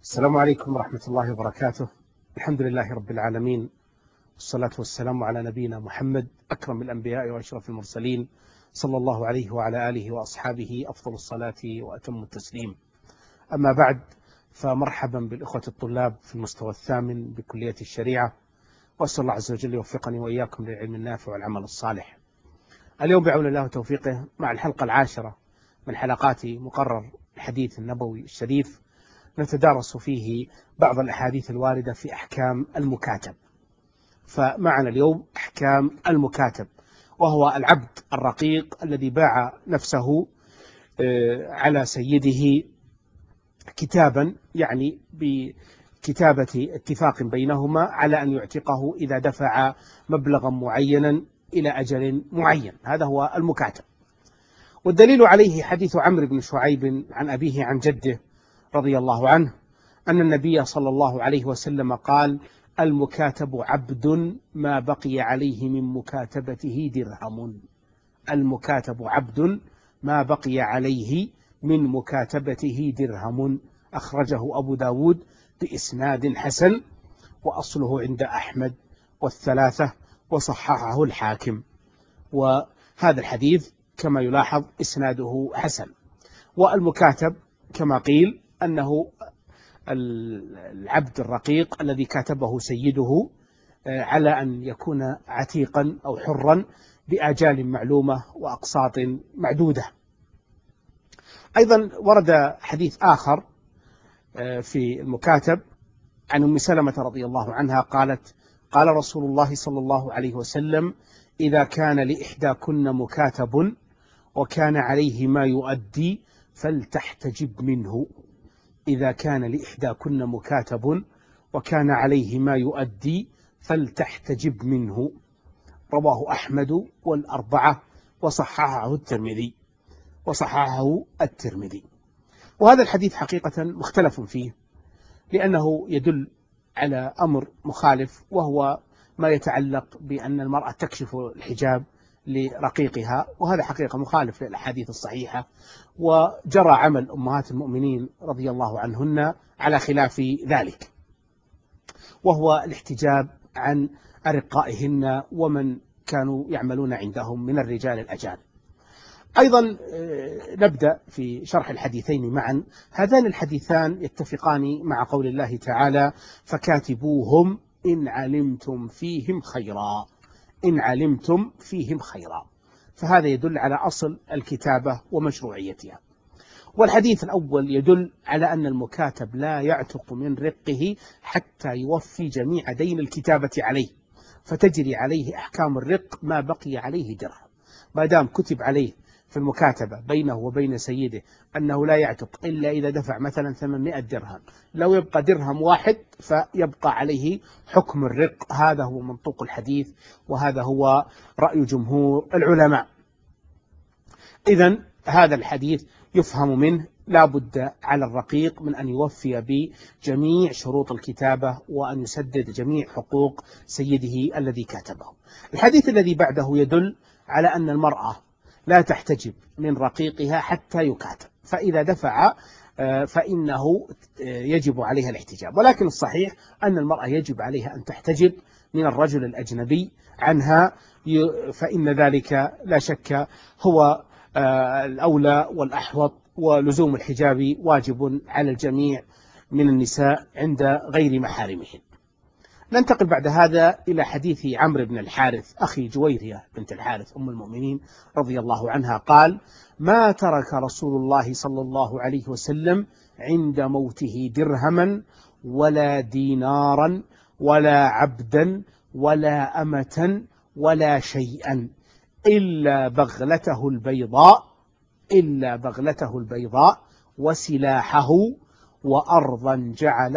السلام عليكم ورحمة الله وبركاته. الحمد لله رب العالمين، والصلاة والسلام على نبينا محمد أكرم الأنبياء وأشرف المرسلين، صلى الله عليه وعلى آله وأصحابه أفضل الصلاة وأتم التسليم. أما بعد، فمرحبا بالإخوة الطلاب في المستوى الثامن بكلية الشريعة، وأسأل الله عز وجل يوفقني وإياكم للعلم النافع والعمل الصالح. اليوم بعون الله وتوفيقه مع الحلقة 10 من حلقات مقرر الحديث النبوي الشريف، نتدارس فيه بعض الأحاديث الواردة في أحكام المكاتب. فمعنا اليوم أحكام المكاتب، وهو العبد الرقيق الذي باع نفسه على سيده كتابا، يعني بكتابة اتفاق بينهما على أن يعتقه إذا دفع مبلغا معينا إلى أجل معين. هذا هو المكاتب. والدليل عليه حديث عمرو بن شعيب عن أبيه عن جده رضي الله عنه أن النبي صلى الله عليه وسلم قال: المكاتب عبد ما بقي عليه من مكاتبته درهم. المكاتب عبد ما بقي عليه من مكاتبته درهم. أخرجه أبو داود بإسناد حسن، وأصله عند أحمد والثلاثة، وصححه الحاكم. وهذا الحديث كما يلاحظ إسناده حسن. والمكاتب كما قيل أنه العبد الرقيق الذي كاتبه سيده على أن يكون عتيقا أو حرا بآجال معلومة وأقساط معدودة. أيضا ورد حديث آخر في المكاتب عن أم سلمة رضي الله عنها قالت: قال رسول الله صلى الله عليه وسلم: إذا كان لإحداكن مكاتب وكان عليه ما يؤدي فلتحتجب منه. إذا كان لإحداكن مكاتب وكان عليه ما يؤدي فلتحتجب منه. رواه أحمد والأربعة، وصححه الترمذي. وهذا الحديث حقيقة مختلف فيه، لأنه يدل على أمر مخالف، وهو ما يتعلق بأن المرأة تكشف الحجاب لرقيقها، وهذا حقيقة مخالف للأحاديث الصحيحة، وجرى عمل أمهات المؤمنين رضي الله عنهن على خلاف ذلك، وهو الاحتجاب عن أرقائهن ومن كانوا يعملون عندهم من الرجال الأجانب. أيضا نبدأ في شرح الحديثين معا. هذان الحديثان يتفقان مع قول الله تعالى: فكاتبوهم إن علمتم فيهم خيرا. إن علمتم فيهم خيرا، فهذا يدل على أصل الكتابة ومشروعيتها. والحديث الأول يدل على أن المكاتب لا يعتق من رقه حتى يوفي جميع دين الكتابة عليه، فتجري عليه أحكام الرق ما بقي عليه درهم. ما دام كتب عليه في المكاتبة بينه وبين سيده أنه لا يعتق إلا إذا دفع مثلا 800 درهم، لو يبقى درهم واحد فيبقى عليه حكم الرق. هذا هو منطوق الحديث، وهذا هو رأي جمهور العلماء. إذن هذا الحديث يفهم منه لا بد على الرقيق من أن يوفي بجميع شروط الكتابة وأن يسدد جميع حقوق سيده الذي كاتبه. الحديث الذي بعده يدل على أن المرأة لا تحتجب من رقيقها حتى يكاتب، فإذا دفع فإنه يجب عليها الاحتجاب. ولكن الصحيح أن المرأة يجب عليها أن تحتجب من الرجل الأجنبي عنها، فإن ذلك لا شك هو الأولى والأحوط، ولزوم الحجاب واجب على الجميع من النساء عند غير محارمهن. ننتقل بعد هذا إلى حديث عمرو بن الحارث أخي جويرية بنت الحارث أم المؤمنين رضي الله عنها قال: ما ترك رسول الله صلى الله عليه وسلم عند موته درهما ولا دينارا ولا عبدا ولا أمة ولا شيئا إلا بغلته البيضاء وسلاحه وأرضا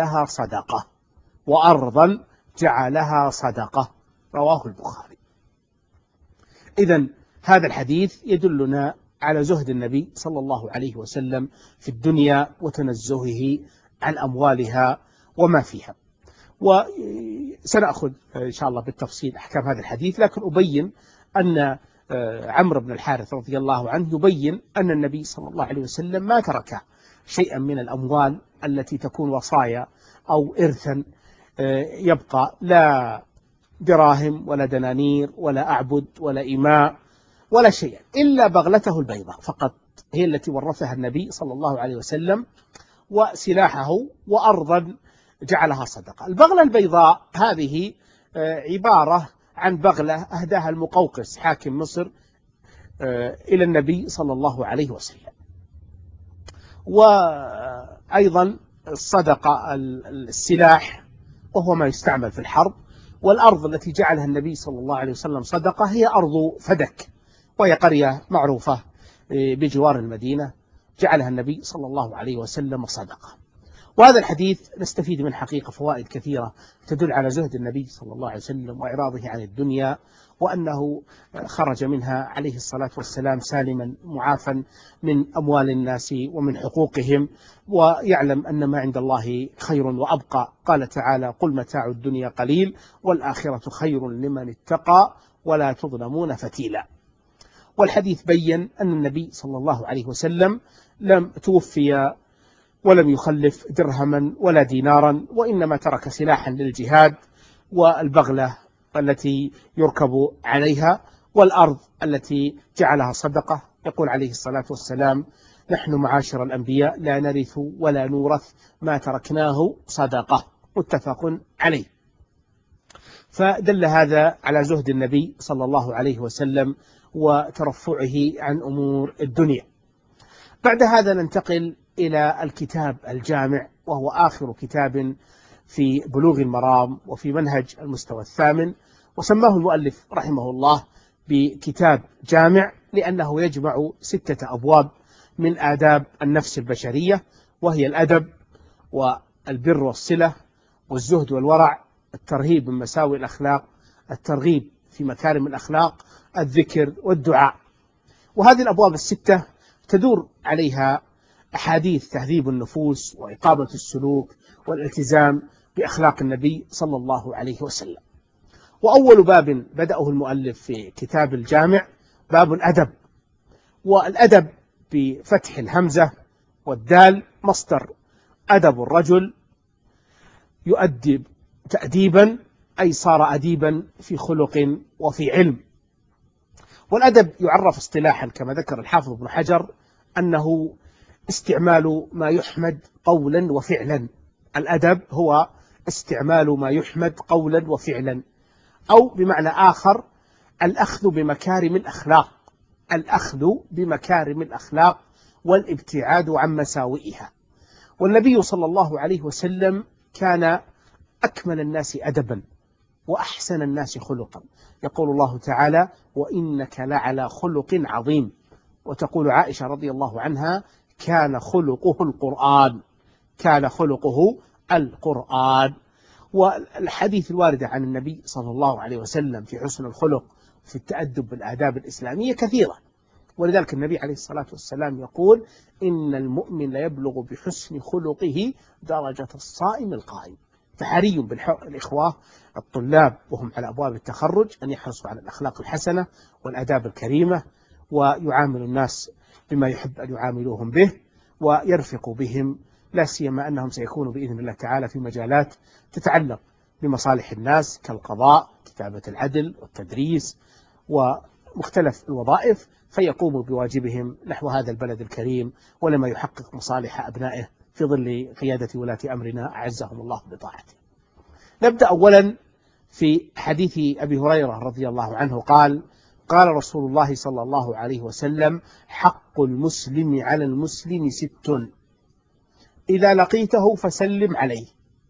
جعلها صدقة. رواه البخاري. إذن هذا الحديث يدلنا على زهد النبي صلى الله عليه وسلم في الدنيا وتنزهه عن أموالها وما فيها. وسنأخذ إن شاء الله بالتفصيل أحكام هذا الحديث، لكن أبين أن عمرو بن الحارث رضي الله عنه يبين أن النبي صلى الله عليه وسلم ما ترك شيئا من الأموال التي تكون وصايا أو إرثا، يبقى لا دراهم ولا دنانير ولا أعبد ولا إماء ولا شيء إلا بغلته البيضاء فقط، هي التي ورثها النبي صلى الله عليه وسلم، وسلاحه، وأرضا جعلها صدقة. البغلة البيضاء هذه عبارة عن بغلة أهداها المقوقس حاكم مصر إلى النبي صلى الله عليه وسلم. وأيضا الصدقة السلاح وهو ما يستعمل في الحرب، والأرض التي جعلها النبي صلى الله عليه وسلم صدقة هي أرض فدك، وهي قرية معروفة بجوار المدينة جعلها النبي صلى الله عليه وسلم صدقة. وهذا الحديث نستفيد من حقيقة فوائد كثيرة تدل على زهد النبي صلى الله عليه وسلم وإعراضه عن الدنيا، وأنه خرج منها عليه الصلاة والسلام سالما معافا من أموال الناس ومن حقوقهم، ويعلم أن ما عند الله خير وأبقى. قال تعالى: قل متاع الدنيا قليل والآخرة خير لمن اتقى ولا تظلمون فتيلا. والحديث بين أن النبي صلى الله عليه وسلم لم توفي ولم يخلف درهما ولا دينارا، وإنما ترك سلاحا للجهاد، والبغلة التي يركب عليها، والأرض التي جعلها صدقة. يقول عليه الصلاة والسلام: نحن معاشر الأنبياء لا نرث ولا نورث ما تركناه صدقة، متفق عليه. فدل هذا على زهد النبي صلى الله عليه وسلم وترفعه عن أمور الدنيا. بعد هذا ننتقل إلى الكتاب الجامع، وهو آخر كتاب في بلوغ المرام وفي منهج المستوى الثامن، وسماه المؤلف رحمه الله بكتاب جامع لأنه يجمع 6 أبواب من آداب النفس البشرية، وهي الأدب والبر والصلة والزهد والورع، الترهيب من مساوئ الأخلاق، الترغيب في مكارم الأخلاق، الذكر والدعاء. وهذه الأبواب 6 تدور عليها أحاديث تهذيب النفوس وإقامة السلوك والالتزام بأخلاق النبي صلى الله عليه وسلم. وأول باب بدأه المؤلف في كتاب الجامع باب الأدب، والأدب بفتح الهمزة والدال مصدر أدب الرجل يؤدب تأديبا، أي صار أديبا في خلق وفي علم. والأدب يعرف اصطلاحا كما ذكر الحافظ ابن حجر أنه استعمال ما يحمد قولا وفعلا. الأدب هو استعمال ما يحمد قولا وفعلا، أو بمعنى آخر الأخذ بمكارم الأخلاق، الأخذ بمكارم الأخلاق والابتعاد عن مساوئها. والنبي صلى الله عليه وسلم كان أكمل الناس أدبا وأحسن الناس خلقا. يقول الله تعالى: وإنك لعلى خلق عظيم. وتقول عائشة رضي الله عنها: كان خلقه القرآن، كان خلقه القرآن. والحديث الواردة عن النبي صلى الله عليه وسلم في حسن الخلق في التأدب بالآداب الإسلامية كثيرة، ولذلك النبي عليه الصلاة والسلام يقول: إن المؤمن ليبلغ بحسن خلقه درجة الصائم القائم. فحري بالإخوة الطلاب وهم على أبواب التخرج أن يحرصوا على الأخلاق الحسنة والآداب الكريمة، ويعامل الناس بما يحب أن يعاملوهم به، ويرفقوا بهم، لا سيما أنهم سيكونوا بإذن الله تعالى في مجالات تتعلق بمصالح الناس كالقضاء، كتابة العدل والتدريس ومختلف الوظائف، فيقوموا بواجبهم نحو هذا البلد الكريم ولما يحقق مصالح أبنائه في ظل قيادة ولاة أمرنا أعزهم الله بطاعته. نبدأ أولا في حديث أبي هريرة رضي الله عنه قال: قال رسول الله صلى الله عليه وسلم: حق المسلم على المسلم 6: إذا لقيته فسلم عليه،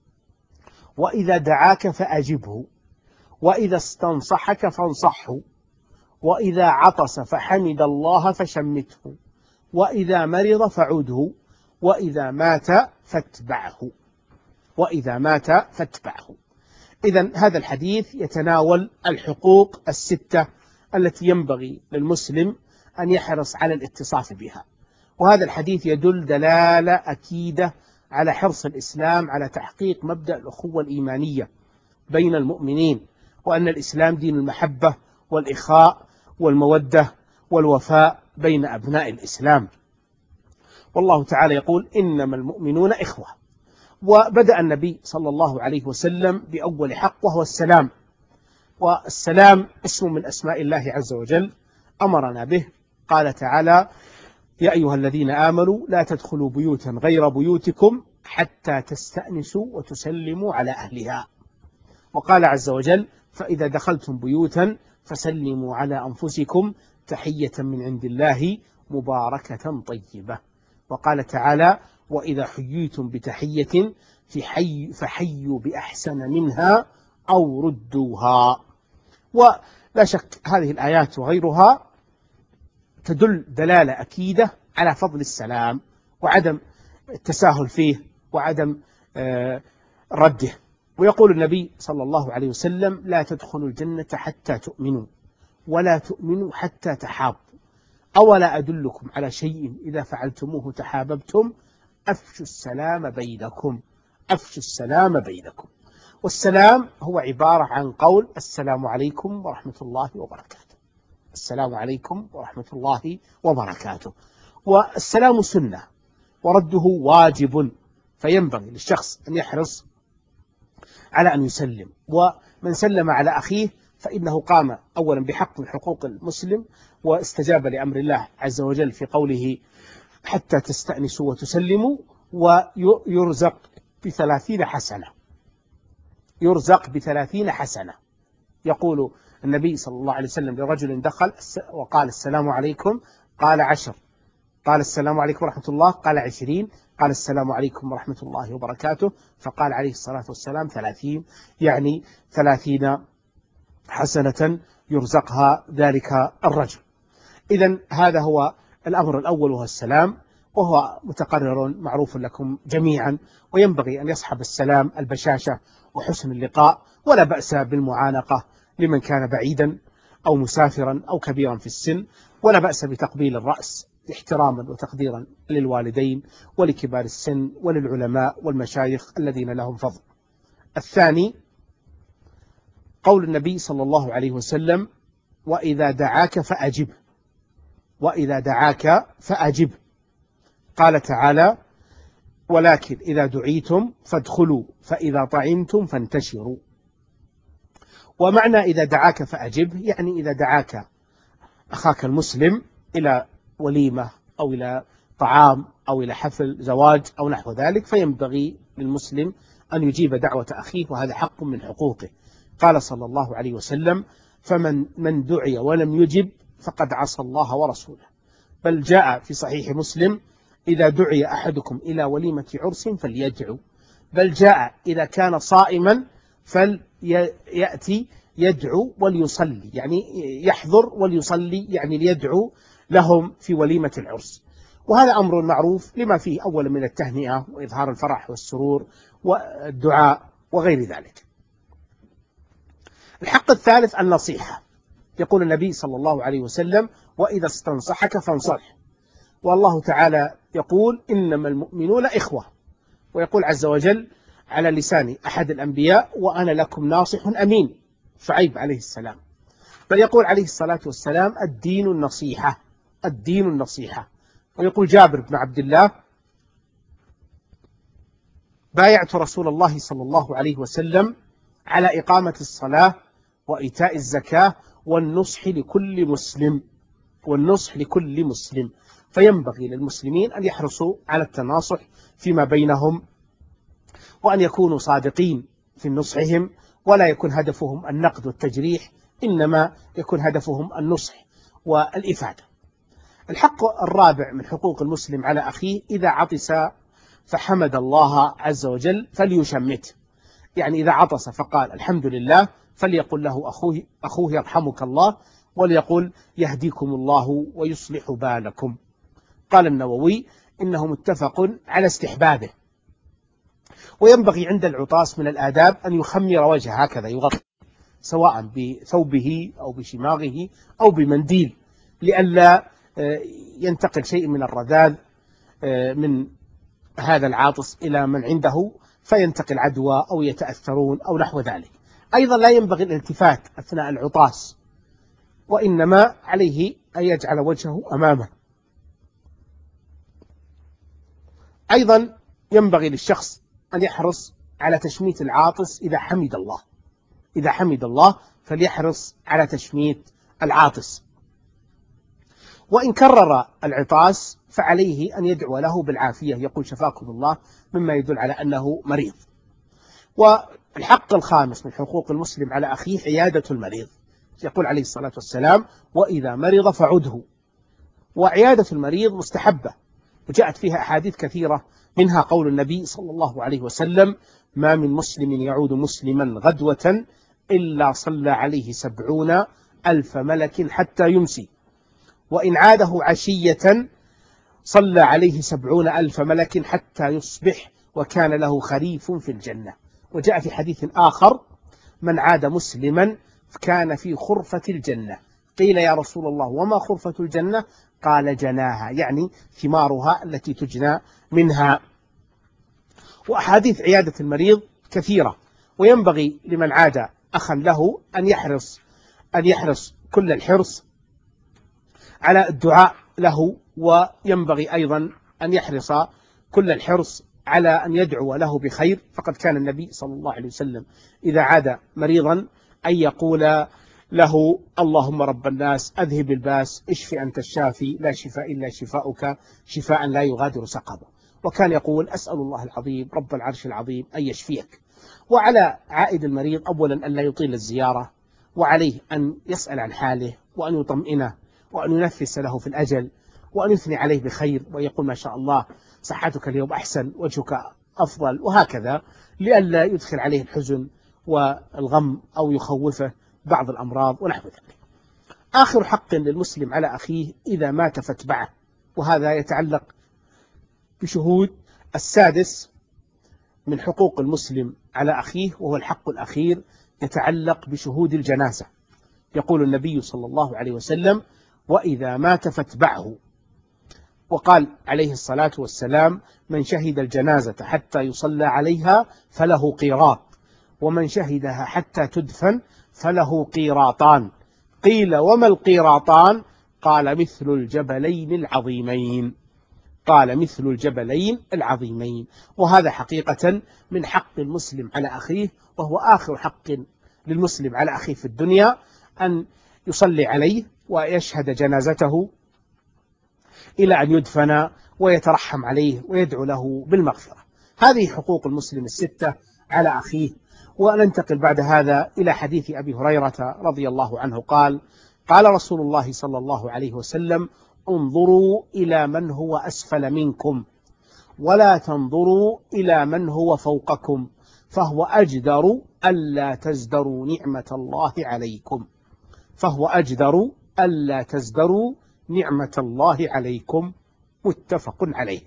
وإذا دعاك فأجبه، وإذا استنصحك فانصحه، وإذا عطس فحمد الله فشمته، وإذا مرض فعده، وإذا مات فاتبعه، وإذا مات فاتبعه. إذن هذا الحديث يتناول الحقوق 6 التي ينبغي للمسلم أن يحرص على الاتصاف بها. وهذا الحديث يدل دلالة أكيدة على حرص الإسلام على تحقيق مبدأ الأخوة الإيمانية بين المؤمنين، وأن الإسلام دين المحبة والإخاء والمودة والوفاء بين أبناء الإسلام. والله تعالى يقول إنما المؤمنون إخوة. وبدأ النبي صلى الله عليه وسلم بأول حق وهو السلام، والسلام اسم من أسماء الله عز وجل أمرنا به. قال تعالى: يا أيها الذين آمنوا لا تدخلوا بيوتا غير بيوتكم حتى تستأنسوا وتسلموا على أهلها. وقال عز وجل: فإذا دخلتم بيوتا فسلموا على أنفسكم تحية من عند الله مباركة طيبة. وقال تعالى: وإذا حييتم بتحية فحيوا بأحسن منها أو ردوها. ولا شك هذه الآيات وغيرها تدل دلالة أكيدة على فضل السلام وعدم التساهل فيه وعدم رده. ويقول النبي صلى الله عليه وسلم: لا تدخلوا الجنة حتى تؤمنوا ولا تؤمنوا حتى تحابوا، أولا أدلكم على شيء إذا فعلتموه تحاببتم؟ أفشوا السلام بينكم. أفشوا السلام بينكم. والسلام هو عبارة عن قول: السلام عليكم ورحمة الله وبركاته. السلام عليكم ورحمة الله وبركاته. والسلام سنة ورده واجب، فينبغي للشخص أن يحرص على أن يسلم. ومن سلم على أخيه فإنه قام أولا بحق من حقوق المسلم، واستجاب لأمر الله عز وجل في قوله: حتى تستأنسوا وتسلموا. ويرزق ب30 حسنة. يرزق ب30 حسنة. يقول النبي صلى الله عليه وسلم لرجل دخل وقال: السلام عليكم، قال 10. قال: السلام عليكم ورحمة الله، قال 20. قال: السلام عليكم ورحمة الله وبركاته، فقال عليه الصلاة والسلام 30، يعني 30 حسنة يرزقها ذلك الرجل. إذن هذا هو الأمر الأول، وهو السلام، وهو متقرر معروف لكم جميعا. وينبغي أن يصحب السلام البشاشة وحسن اللقاء، ولا بأس بالمعانقة لمن كان بعيدا أو مسافرا أو كبيرا في السن، ولا بأس بتقبيل الرأس احتراما وتقديرا للوالدين ولكبار السن وللعلماء والمشايخ الذين لهم فضل. الثاني قول النبي صلى الله عليه وسلم: وإذا دعاك فأجب. وإذا دعاك فأجب. قال تعالى: ولكن إذا دعيتم فادخلوا فإذا طعمتم فانتشروا. ومعنى إذا دعاك فأجب يعني إذا دعاك أخاك المسلم إلى وليمة أو إلى طعام أو إلى حفل زواج أو نحو ذلك، فينبغي للمسلم أن يجيب دعوة أخيه، وهذا حق من حقوقه. قال صلى الله عليه وسلم: فمن دعي ولم يجب فقد عصى الله ورسوله. بل جاء في صحيح مسلم: إذا دعي أحدكم إلى وليمة عرس فليدعو. بل جاء إذا كان صائما فليأتي يدعو وليصلي، يعني يحضر وليصلي، يعني ليدعو لهم في وليمة العرس. وهذا أمر معروف لما فيه أولا من التهنئة وإظهار الفرح والسرور والدعاء وغير ذلك. الحق الثالث النصيحة. يقول النبي صلى الله عليه وسلم: وإذا استنصحك فانصح. والله تعالى يقول: إنما المؤمنون إخوة. ويقول عز وجل على لسان أحد الأنبياء: وأنا لكم ناصح أمين، شعيب عليه السلام. بل يقول عليه الصلاة والسلام: الدين النصيحة. الدين النصيحة. ويقول جابر بن عبد الله: بايعت رسول الله صلى الله عليه وسلم على إقامة الصلاة وإيتاء الزكاة والنصح لكل مسلم. والنصح لكل مسلم. فينبغي للمسلمين أن يحرصوا على التناصح فيما بينهم، وأن يكونوا صادقين في نصحهم، ولا يكون هدفهم النقد والتجريح، إنما يكون هدفهم النصح والإفادة. الحق الرابع من حقوق المسلم على أخيه: إذا عطس فحمد الله عز وجل فليشمته. يعني إذا عطس فقال الحمد لله فليقل له أخوه يرحمك الله، وليقل يهديكم الله ويصلح بالكم. قال النووي: إنه متفق على استحبابه. وينبغي عند العطاس من الآداب أن يخمر وجهه هكذا، يغطي سواء بثوبه أو بشماغه أو بمنديل، لئلا ينتقل شيء من الرذاذ من هذا العاطس إلى من عنده فينتقل عدوى أو يتأثرون أو نحو ذلك. أيضا لا ينبغي الالتفات أثناء العطاس، وإنما عليه أن يجعل وجهه أمامه. أيضا ينبغي للشخص أن يحرص على تشميت العاطس إذا حمد الله. إذا حمد الله فليحرص على تشميت العاطس. وإن كرر العطاس فعليه أن يدعو له بالعافية، يقول شفاكم الله، مما يدل على أنه مريض. والحق الخامس من حقوق المسلم على أخيه عيادة المريض. يقول عليه الصلاة والسلام: وإذا مرض فعده. وعيادة المريض مستحبة، وجاءت فيها أحاديث كثيرة، منها قول النبي صلى الله عليه وسلم: ما من مسلم يعود مسلما غدوة إلا صلى عليه 70,000 ملك حتى يمسي، وإن عاده عشية صلى عليه 70,000 ملك حتى يصبح، وكان له خريف في الجنة. وجاء في حديث آخر: من عاد مسلما كان في خرفة الجنة. قيل يا رسول الله وما خرفة الجنة؟ قال جناها، يعني ثمارها التي تجنى منها. وأحاديث عيادة المريض كثيرة، وينبغي لمن عاد أخا له أن يحرص كل الحرص على الدعاء له، وينبغي أيضا أن يحرص كل الحرص على أن يدعو له بخير. فقد كان النبي صلى الله عليه وسلم إذا عاد مريضا أن يقول له: اللهم رب الناس أذهب الباس، اشف أنت الشافي، لا شفاء إلا شفاؤك، شفاء لا يغادر سقما. وكان يقول: أسأل الله العظيم رب العرش العظيم أن يشفيك. وعلى عائد المريض أولا أن لا يطيل الزيارة، وعليه أن يسأل عن حاله، وأن يطمئنه، وأن ينفس له في الأجل، وأن يثني عليه بخير، ويقول: ما شاء الله صحتك اليوم أحسن، وجهك أفضل، وهكذا، لئلا يدخل عليه الحزن والغم أو يخوفه بعض الأمراض ونحو ذلك. آخر حق للمسلم على أخيه إذا مات فاتبعه، وهذا يتعلق بشهود السادس من حقوق المسلم على أخيه، وهو الحق الأخير يتعلق بشهود الجنازة. يقول النبي صلى الله عليه وسلم: وإذا مات فاتبعه. وقال عليه الصلاة والسلام: من شهد الجنازة حتى يصلى عليها فله قيراط، ومن شهدها حتى تدفن فله قيراطان. قيل: وما القيراطان؟ قال: مثل الجبلين العظيمين. قال: مثل الجبلين العظيمين. وهذا حقيقة من حق المسلم على أخيه، وهو آخر حق للمسلم على أخيه في الدنيا، أن يصلي عليه ويشهد جنازته إلى أن يدفن، ويترحم عليه ويدعو له بالمغفرة. هذه حقوق المسلم الستة على أخيه. وننتقل بعد هذا إلى حديث أبي هريرة رضي الله عنه قال: قال رسول الله صلى الله عليه وسلم: انظروا إلى من هو أسفل منكم، ولا تنظروا إلى من هو فوقكم، فهو أجدر ألا تزدروا نعمة الله عليكم. فهو أجدر ألا تزدروا نعمة الله عليكم. متفق عليه.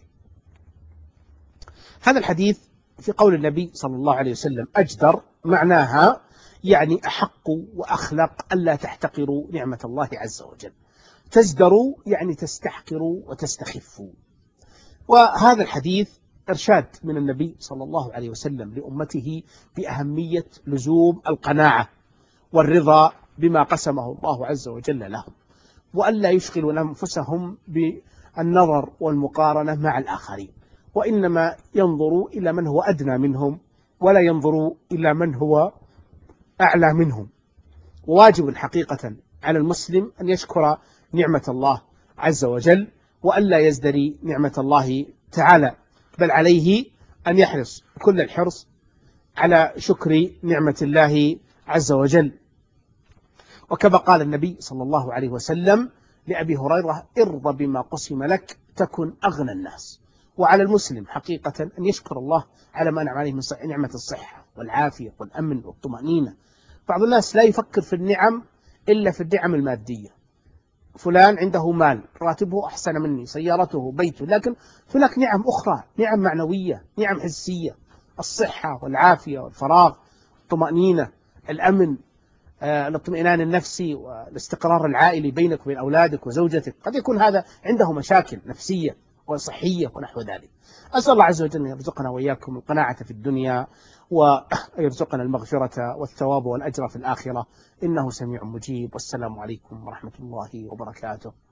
هذا الحديث في قول النبي صلى الله عليه وسلم أجدر، معناها يعني أحق وأخلق ألا تحتقروا نعمة الله عز وجل. تزدروا يعني تستحقروا وتستخفوا. وهذا الحديث إرشاد من النبي صلى الله عليه وسلم لأمته بأهمية لزوم القناعة والرضا بما قسمه الله عز وجل لهم، وألا يشغلوا أنفسهم بالنظر والمقارنة مع الآخرين، وإنما ينظروا إلى من هو أدنى منهم، ولا ينظروا إلى من هو أعلى منهم. وواجب حقيقة على المسلم أن يشكر نعمة الله عز وجل، وألا يزدري نعمة الله تعالى، بل عليه أن يحرص كل الحرص على شكر نعمة الله عز وجل. وكما قال النبي صلى الله عليه وسلم لأبي هريرة: ارض بما قسم لك تكن أغنى الناس. وعلى المسلم حقيقة أن يشكر الله على ما أنعم عليه من نعمة الصحة والعافية والأمن والطمأنينة. بعض الناس لا يفكر في النعم إلا في النعم المادية. فلان عنده مال، راتبه أحسن مني، سيارته، بيته، لكن هناك نعم أخرى، نعم معنوية، نعم حسية: الصحة والعافية والفراغ، الطمأنينة، الأمن، الاطمئنان النفسي، والاستقرار العائلي بينك وبين أولادك وزوجتك. قد يكون هذا عنده مشاكل نفسية وصحية ونحو ذلك. أسأل الله عز وجل أن يرزقنا وإياكم القناعة في الدنيا، ويرزقنا المغفرة والثواب والأجر في الآخرة، إنه سميع مجيب. والسلام عليكم ورحمة الله وبركاته.